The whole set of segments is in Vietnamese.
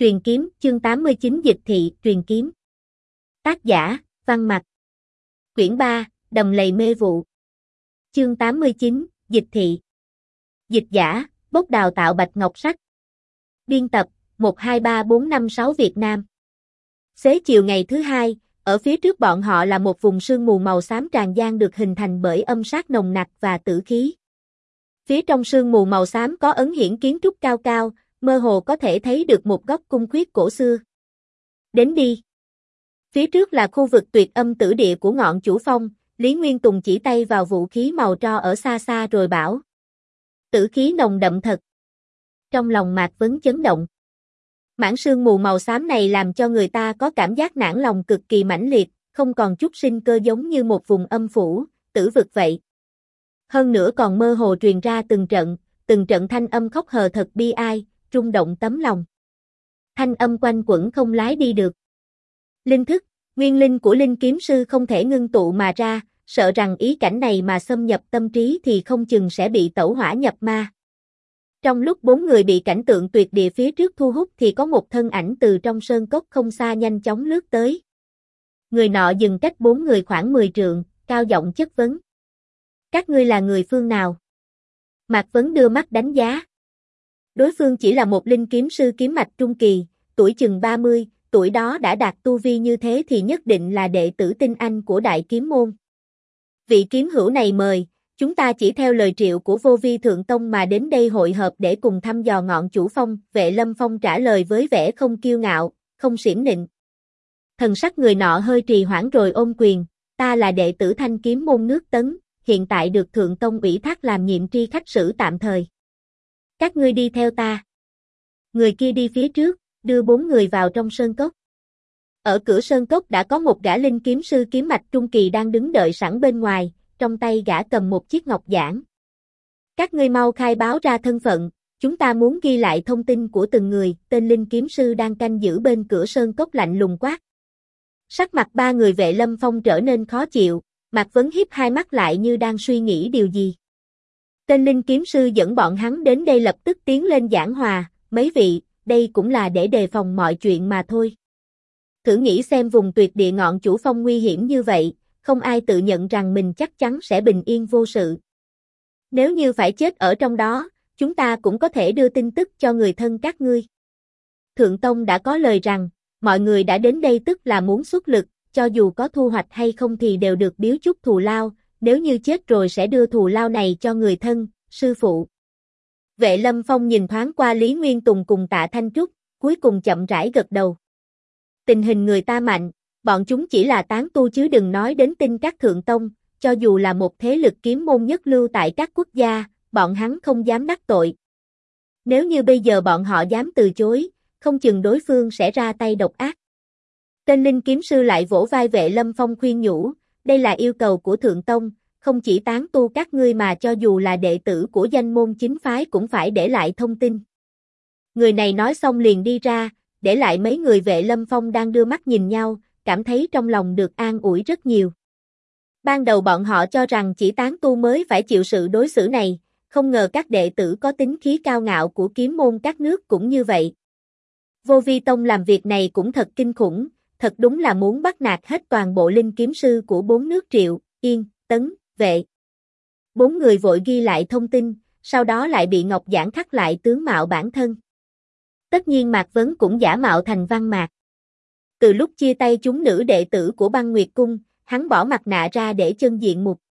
Truyền kiếm, chương 89 dịch thị, truyền kiếm. Tác giả, Văn Mặc. Quyển 3, Đầm lầy mê vụ. Chương 89, dịch thị. Dịch giả, Bốc đào tạo bạch ngọc sắc. Biên tập, 123456 Việt Nam. Xế chiều ngày thứ hai, ở phía trước bọn họ là một vùng sương mù màu xám tràn gian được hình thành bởi âm sát nồng nặc và tử khí. Phía trong sương mù màu xám có ấn hiển kiến trúc cao cao, mơ hồ có thể thấy được một góc cung khuyết cổ xưa. Đến đi. Phía trước là khu vực tuyệt âm tử địa của ngọn chủ phong, Lý Nguyên Tùng chỉ tay vào vũ khí màu tro ở xa xa rồi bảo. Tử khí nồng đậm thật. Trong lòng Mạc Vấn chấn động. Mảng sương mù màu xám này làm cho người ta có cảm giác nản lòng cực kỳ mãnh liệt, không còn chút sinh cơ giống như một vùng âm phủ, tử vực vậy. Hơn nữa còn mơ hồ truyền ra từng trận thanh âm khóc hờ thật bi ai, rung động tấm lòng. Thanh âm quanh quẩn không lái đi được. Linh thức, nguyên linh của linh kiếm sư không thể ngưng tụ mà ra, sợ rằng ý cảnh này mà xâm nhập tâm trí thì không chừng sẽ bị tẩu hỏa nhập ma. Trong lúc bốn người bị cảnh tượng tuyệt địa phía trước thu hút thì có một thân ảnh từ trong sơn cốc không xa nhanh chóng lướt tới. Người nọ dừng cách bốn người khoảng 10 trượng, cao giọng chất vấn. Các ngươi là người phương nào? Mạc Vấn đưa mắt đánh giá. Đối phương chỉ là một linh kiếm sư kiếm mạch trung kỳ, tuổi chừng 30, tuổi đó đã đạt tu vi như thế thì nhất định là đệ tử tinh anh của Đại Kiếm Môn. Vị kiếm hữu này mời, chúng ta chỉ theo lời triệu của Vô Vi Thượng Tông mà đến đây hội hợp để cùng thăm dò ngọn chủ phong, Vệ Lâm Phong trả lời với vẻ không kiêu ngạo, không xiển nịnh. Thần sắc người nọ hơi trì hoãn rồi ôm quyền, ta là đệ tử Thanh Kiếm Môn nước Tấn, hiện tại được Thượng Tông ủy thác làm nhiệm tri khách sử tạm thời. Các ngươi đi theo ta. Người kia đi phía trước, đưa bốn người vào trong sơn cốc. Ở cửa sơn cốc đã có một gã linh kiếm sư kiếm mạch trung kỳ đang đứng đợi sẵn bên ngoài, trong tay gã cầm một chiếc ngọc giản. Các ngươi mau khai báo ra thân phận, chúng ta muốn ghi lại thông tin của từng người, tên linh kiếm sư đang canh giữ bên cửa sơn cốc lạnh lùng quát. Sắc mặt ba người Vệ Lâm Phong trở nên khó chịu, Mạc Vấn híp hai mắt lại như đang suy nghĩ điều gì. Tên linh kiếm sư dẫn bọn hắn đến đây lập tức tiến lên giảng hòa, mấy vị, đây cũng là để đề phòng mọi chuyện mà thôi. Thử nghĩ xem vùng tuyệt địa ngọn chủ phong nguy hiểm như vậy, không ai tự nhận rằng mình chắc chắn sẽ bình yên vô sự. Nếu như phải chết ở trong đó, chúng ta cũng có thể đưa tin tức cho người thân các ngươi. Thượng Tông đã có lời rằng, mọi người đã đến đây tức là muốn xuất lực, cho dù có thu hoạch hay không thì đều được biếu chút thù lao, nếu như chết rồi sẽ đưa thù lao này cho người thân, sư phụ. Vệ Lâm Phong nhìn thoáng qua Lý Nguyên Tùng cùng Tạ Thanh Trúc, cuối cùng chậm rãi gật đầu. Tình hình người ta mạnh, bọn chúng chỉ là tán tu chứ đừng nói đến tin các thượng tông, cho dù là một thế lực kiếm môn nhất lưu tại các quốc gia, bọn hắn không dám đắc tội. Nếu như bây giờ bọn họ dám từ chối, không chừng đối phương sẽ ra tay độc ác. Tên linh kiếm sư lại vỗ vai Vệ Lâm Phong khuyên nhủ, đây là yêu cầu của thượng tông, không chỉ tán tu các ngươi mà cho dù là đệ tử của danh môn chính phái cũng phải để lại thông tin. Người này nói xong liền đi ra, để lại mấy người Vệ Lâm Phong đang đưa mắt nhìn nhau, cảm thấy trong lòng được an ủi rất nhiều. Ban đầu bọn họ cho rằng chỉ tán tu mới phải chịu sự đối xử này, không ngờ các đệ tử có tính khí cao ngạo của kiếm môn các nước cũng như vậy. Vô Vi Tông làm việc này cũng thật kinh khủng, thật đúng là muốn bắt nạt hết toàn bộ linh kiếm sư của bốn nước Triệu, Yên, Tấn, Vệ. Bốn người vội ghi lại thông tin, sau đó lại bị Ngọc Giản khắc lại tướng mạo bản thân. Tất nhiên Mạc Vấn cũng giả mạo thành Văn Mạc. Từ lúc chia tay chúng nữ đệ tử của Băng Nguyệt Cung, hắn bỏ mặt nạ ra để chân diện mục.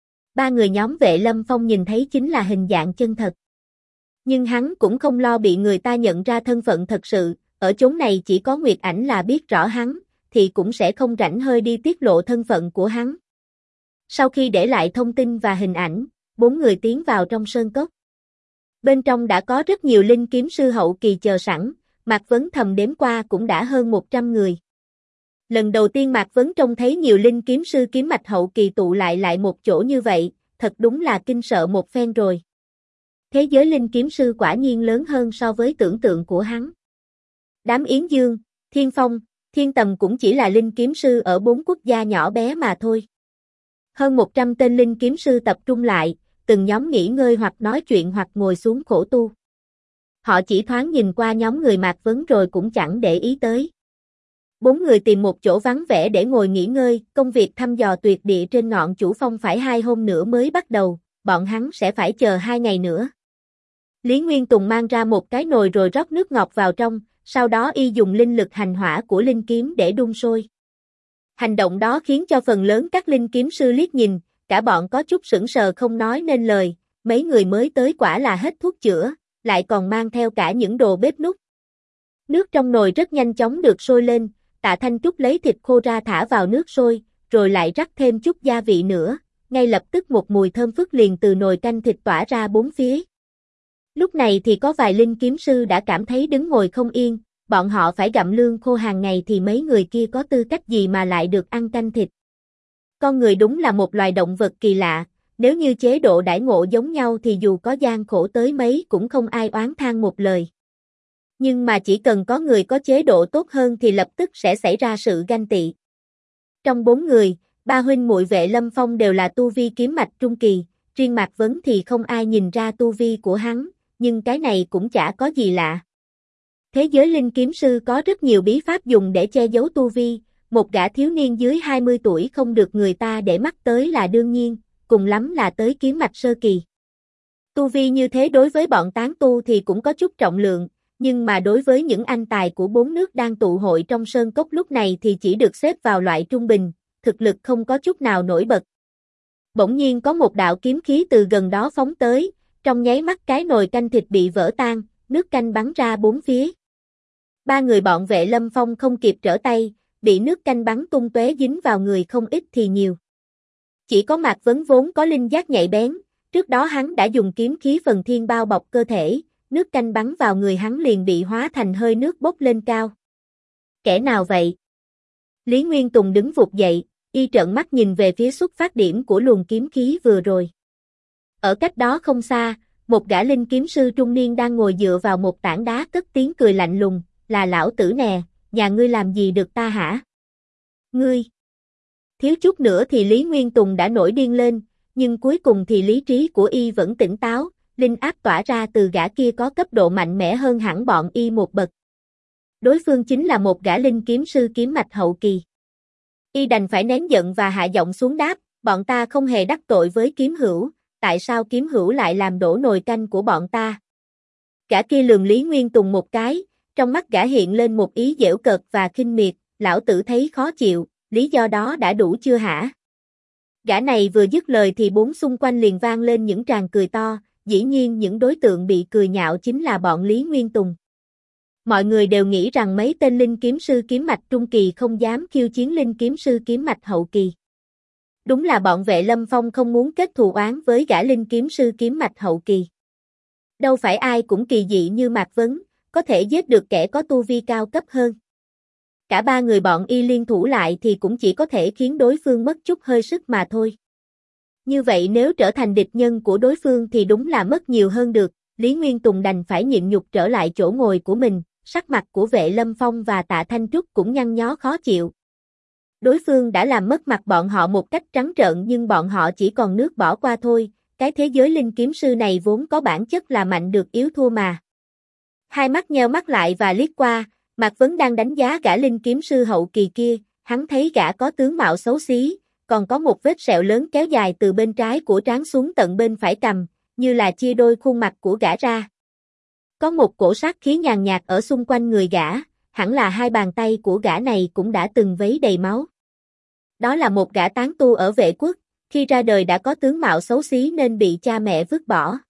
Ba người nhóm Vệ Lâm Phong nhìn thấy chính là hình dạng chân thật. Nhưng hắn cũng không lo bị người ta nhận ra thân phận thật sự, ở chốn này chỉ có Nguyệt Ảnh là biết rõ hắn, thì cũng sẽ không rảnh hơi đi tiết lộ thân phận của hắn. Sau khi để lại thông tin và hình ảnh, bốn người tiến vào trong sơn cốc. Bên trong đã có rất nhiều linh kiếm sư hậu kỳ chờ sẵn, Mạc Vấn thầm đếm qua cũng đã hơn 100 người. Lần đầu tiên Mạc Vấn trông thấy nhiều linh kiếm sư kiếm mạch hậu kỳ tụ lại một chỗ như vậy, thật đúng là kinh sợ một phen rồi. Thế giới linh kiếm sư quả nhiên lớn hơn so với tưởng tượng của hắn. Đám Yến Dương, Thiên Phong, Thiên Tầm cũng chỉ là linh kiếm sư ở 4 quốc gia nhỏ bé mà thôi. Hơn 100 tên linh kiếm sư tập trung lại, từng nhóm nghỉ ngơi hoặc nói chuyện hoặc ngồi xuống khổ tu. Họ chỉ thoáng nhìn qua nhóm người Mạc Vấn rồi cũng chẳng để ý tới. 4 người tìm một chỗ vắng vẻ để ngồi nghỉ ngơi, công việc thăm dò tuyệt địa trên ngọn Chủ Phong phải 2 hôm nữa mới bắt đầu, bọn hắn sẽ phải chờ 2 ngày nữa. Lý Nguyên Tùng mang ra một cái nồi rồi rót nước ngọt vào trong, sau đó y dùng linh lực hành hỏa của linh kiếm để đun sôi. Hành động đó khiến cho phần lớn các linh kiếm sư liếc nhìn, cả bọn có chút sững sờ không nói nên lời, mấy người mới tới quả là hết thuốc chữa, lại còn mang theo cả những đồ bếp núc. Nước trong nồi rất nhanh chóng được sôi lên, Tạ Thanh Trúc lấy thịt khô ra thả vào nước sôi, rồi lại rắc thêm chút gia vị nữa, ngay lập tức một mùi thơm phức liền từ nồi canh thịt tỏa ra bốn phía. Lúc này thì có vài linh kiếm sư đã cảm thấy đứng ngồi không yên, bọn họ phải gặm lương khô hàng ngày thì mấy người kia có tư cách gì mà lại được ăn canh thịt. Con người đúng là một loài động vật kỳ lạ, nếu như chế độ đãi ngộ giống nhau thì dù có gian khổ tới mấy cũng không ai oán than một lời. Nhưng mà chỉ cần có người có chế độ tốt hơn thì lập tức sẽ xảy ra sự ganh tị. Trong 4 người, 3 huynh muội Vệ Lâm Phong đều là tu vi kiếm mạch trung kỳ, riêng Mạc Vấn thì không ai nhìn ra tu vi của hắn, nhưng cái này cũng chả có gì lạ. Thế giới linh kiếm sư có rất nhiều bí pháp dùng để che giấu tu vi, một gã thiếu niên dưới 20 tuổi không được người ta để mắt tới là đương nhiên, cùng lắm là tới kiếm mạch sơ kỳ. Tu vi như thế đối với bọn tán tu thì cũng có chút trọng lượng, nhưng mà đối với những anh tài của 4 nước đang tụ hội trong sơn cốc lúc này thì chỉ được xếp vào loại trung bình, thực lực không có chút nào nổi bật. Bỗng nhiên có một đạo kiếm khí từ gần đó phóng tới, trong nháy mắt cái nồi canh thịt bị vỡ tan, nước canh bắn ra bốn phía. 3 người bọn Vệ Lâm Phong không kịp trở tay, bị nước canh bắn tung tóe dính vào người không ít thì nhiều. Chỉ có Mạc Vấn vốn có linh giác nhạy bén, trước đó hắn đã dùng kiếm khí phần thiên bao bọc cơ thể, nước canh bắn vào người hắn liền bị hóa thành hơi nước bốc lên cao. Kẻ nào vậy? Lý Nguyên Tùng đứng vụt dậy, y trợn mắt nhìn về phía xuất phát điểm của luồng kiếm khí vừa rồi. Ở cách đó không xa, một gã linh kiếm sư trung niên đang ngồi dựa vào một tảng đá cất tiếng cười lạnh lùng, là lão tử nè, nhà ngươi làm gì được ta hả? Ngươi! Thiếu chút nữa thì Lý Nguyên Tùng đã nổi điên lên, nhưng cuối cùng thì lý trí của y vẫn tỉnh táo, linh áp tỏa ra từ gã kia có cấp độ mạnh mẽ hơn hẳn bọn y một bậc. Đối phương chính là một gã linh kiếm sư kiếm mạch hậu kỳ. Y đành phải nén giận và hạ giọng xuống đáp, bọn ta không hề đắc tội với kiếm hữu, tại sao kiếm hữu lại làm đổ nồi canh của bọn ta? Gã kia lườm Lý Nguyên Tùng một cái, trong mắt gã hiện lên một ý giễu cợt và khinh miệt, lão tử thấy khó chịu, lý do đó đã đủ chưa hả? Gã này vừa dứt lời thì bốn xung quanh liền vang lên những tràng cười to, dĩ nhiên những đối tượng bị cười nhạo chính là bọn Lý Nguyên Tùng. Mọi người đều nghĩ rằng mấy tên linh kiếm sư kiếm mạch trung kỳ không dám khiêu chiến linh kiếm sư kiếm mạch hậu kỳ. Đúng là bọn Vệ Lâm Phong không muốn kết thù oán với gã linh kiếm sư kiếm mạch hậu kỳ. Đâu phải ai cũng kỳ dị như Mạc Vấn, có thể giết được kẻ có tu vi cao cấp hơn. Cả 3 người bọn y liên thủ lại thì cũng chỉ có thể khiến đối phương mất chút hơi sức mà thôi. Như vậy nếu trở thành địch nhân của đối phương thì đúng là mất nhiều hơn được, Lý Nguyên Tùng đành phải nhịn nhục trở lại chỗ ngồi của mình, sắc mặt của Vệ Lâm Phong và Tạ Thanh Trúc cũng nhăn nhó khó chịu. Đối phương đã làm mất mặt bọn họ một cách trắng trợn nhưng bọn họ chỉ còn nước bỏ qua thôi, cái thế giới linh kiếm sư này vốn có bản chất là mạnh được yếu thua mà. Hai mắt nheo mắt lại và liếc qua, Mạc Vấn đang đánh giá gã linh kiếm sư hậu kỳ kia, hắn thấy gã có tướng mạo xấu xí, còn có một vết sẹo lớn kéo dài từ bên trái của trán xuống tận bên phải cằm, như là chia đôi khuôn mặt của gã ra. Có một cổ sát khí nhàn nhạt ở xung quanh người gã, hẳn là hai bàn tay của gã này cũng đã từng vấy đầy máu. Đó là một gã tán tu ở Vệ Quốc, khi ra đời đã có tướng mạo xấu xí nên bị cha mẹ vứt bỏ.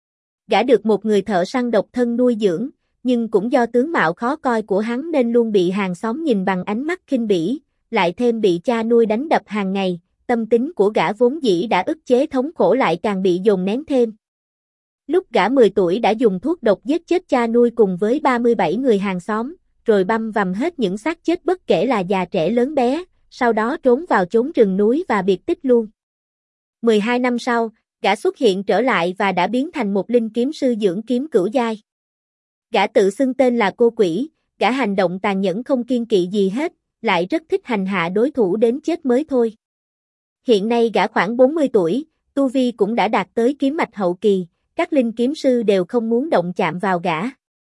Gã được một người thợ săn độc thân nuôi dưỡng, nhưng cũng do tướng mạo khó coi của hắn nên luôn bị hàng xóm nhìn bằng ánh mắt khinh bỉ, lại thêm bị cha nuôi đánh đập hàng ngày, tâm tính của gã vốn dĩ đã ức chế thống khổ lại càng bị dồn nén thêm. Lúc gã 10 tuổi đã dùng thuốc độc giết chết cha nuôi cùng với 37 người hàng xóm, rồi băm vằm hết những xác chết bất kể là già trẻ lớn bé, sau đó trốn vào chốn rừng núi và biệt tích luôn. 12 năm sau, gã xuất hiện trở lại và đã biến thành một linh kiếm sư dưỡng kiếm cửu giai. Gã tự xưng tên là Cô Quỷ, gã hành động tàn nhẫn không kiêng kỵ gì hết, lại rất thích hành hạ đối thủ đến chết mới thôi. Hiện nay gã khoảng 40 tuổi, tu vi cũng đã đạt tới kiếm mạch hậu kỳ, các linh kiếm sư đều không muốn động chạm vào gã.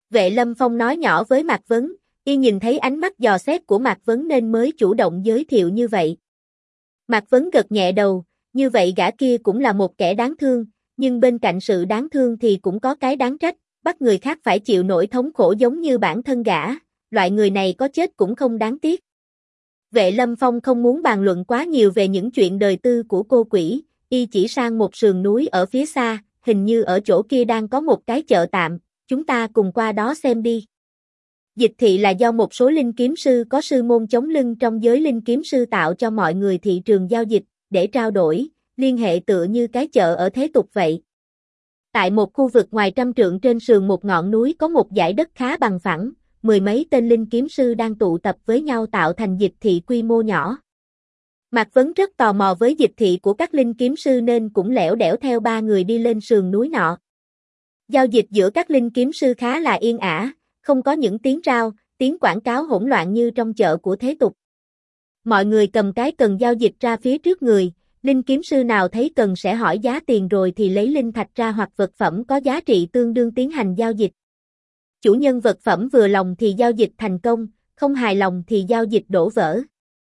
Vệ Lâm Phong nói nhỏ với Mạc Vấn, y nhìn thấy ánh mắt dò xét của Mạc Vấn nên mới chủ động giới thiệu như vậy. Mạc Vấn gật nhẹ đầu, như vậy gã kia cũng là một kẻ đáng thương, nhưng bên cạnh sự đáng thương thì cũng có cái đáng trách, bắt người khác phải chịu nỗi thống khổ giống như bản thân gã, loại người này có chết cũng không đáng tiếc. Vệ Lâm Phong không muốn bàn luận quá nhiều về những chuyện đời tư của cô quỷ, y chỉ sang một sườn núi ở phía xa, hình như ở chỗ kia đang có một cái chợ tạm, chúng ta cùng qua đó xem đi. Dịch thị là do một số linh kiếm sư có sư môn chống lưng trong giới linh kiếm sư tạo cho mọi người thị trường giao dịch, để trao đổi, liên hệ tựa như cái chợ ở thế tục vậy. Tại một khu vực ngoài trăm trượng trên sườn một ngọn núi có một dải đất khá bằng phẳng, mười mấy tên linh kiếm sư đang tụ tập với nhau tạo thành dịch thị quy mô nhỏ. Mạc Vấn rất tò mò với dịch thị của các linh kiếm sư nên cũng lẻo đẻo theo ba người đi lên sườn núi nọ. Giao dịch giữa các linh kiếm sư khá là yên ả, không có những tiếng rao, tiếng quảng cáo hỗn loạn như trong chợ của thế tục. Mọi người cầm cái cần giao dịch ra phía trước người, linh kiếm sư nào thấy cần sẽ hỏi giá tiền rồi thì lấy linh thạch ra hoặc vật phẩm có giá trị tương đương tiến hành giao dịch. Chủ nhân vật phẩm vừa lòng thì giao dịch thành công, không hài lòng thì giao dịch đổ vỡ.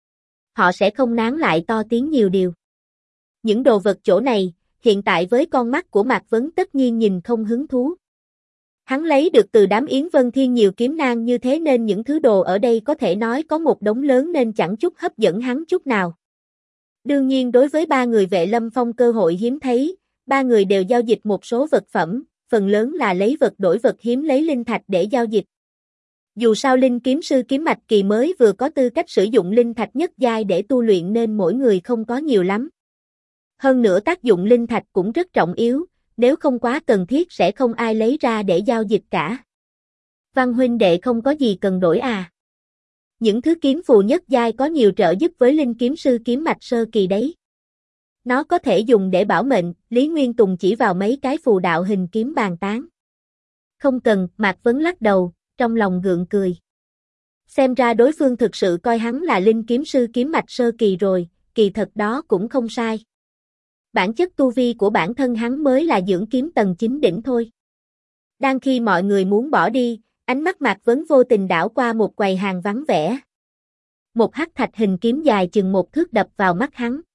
Họ sẽ không nán lại to tiếng nhiều điều. Những đồ vật chỗ này, hiện tại với con mắt của Mạc Vấn tất nhiên nhìn không hứng thú. Hắn lấy được từ đám Yến Vân Thiên nhiều kiếm nang như thế nên những thứ đồ ở đây có thể nói có một đống lớn nên chẳng chút hấp dẫn hắn chút nào. Đương nhiên đối với ba người Vệ Lâm Phong cơ hội hiếm thấy, ba người đều giao dịch một số vật phẩm, phần lớn là lấy vật đổi vật hiếm lấy linh thạch để giao dịch. Dù sao linh kiếm sư kiếm mạch kỳ mới vừa có tư cách sử dụng linh thạch nhất giai để tu luyện nên mỗi người không có nhiều lắm. Hơn nữa tác dụng linh thạch cũng rất trọng yếu, nếu không quá cần thiết sẽ không ai lấy ra để giao dịch cả. Văn huynh đệ không có gì cần đổi à? Những thứ kiếm phù nhất giai có nhiều trợ giúp với linh kiếm sư kiếm mạch sơ kỳ đấy. Nó có thể dùng để bảo mệnh, Lý Nguyên Tùng chỉ vào mấy cái phù đạo hình kiếm bàn tán. Không cần, Mạc Vấn lắc đầu, trong lòng gượng cười. Xem ra đối phương thực sự coi hắn là linh kiếm sư kiếm mạch sơ kỳ rồi, kỳ thật đó cũng không sai. Bản chất tu vi của bản thân hắn mới là dưỡng kiếm tầng 9 đỉnh thôi. Đang khi mọi người muốn bỏ đi, ánh mắt Mạc Vấn vô tình đảo qua một quầy hàng vắng vẻ. Một hắc thạch hình kiếm dài chừng một thước đập vào mắt hắn.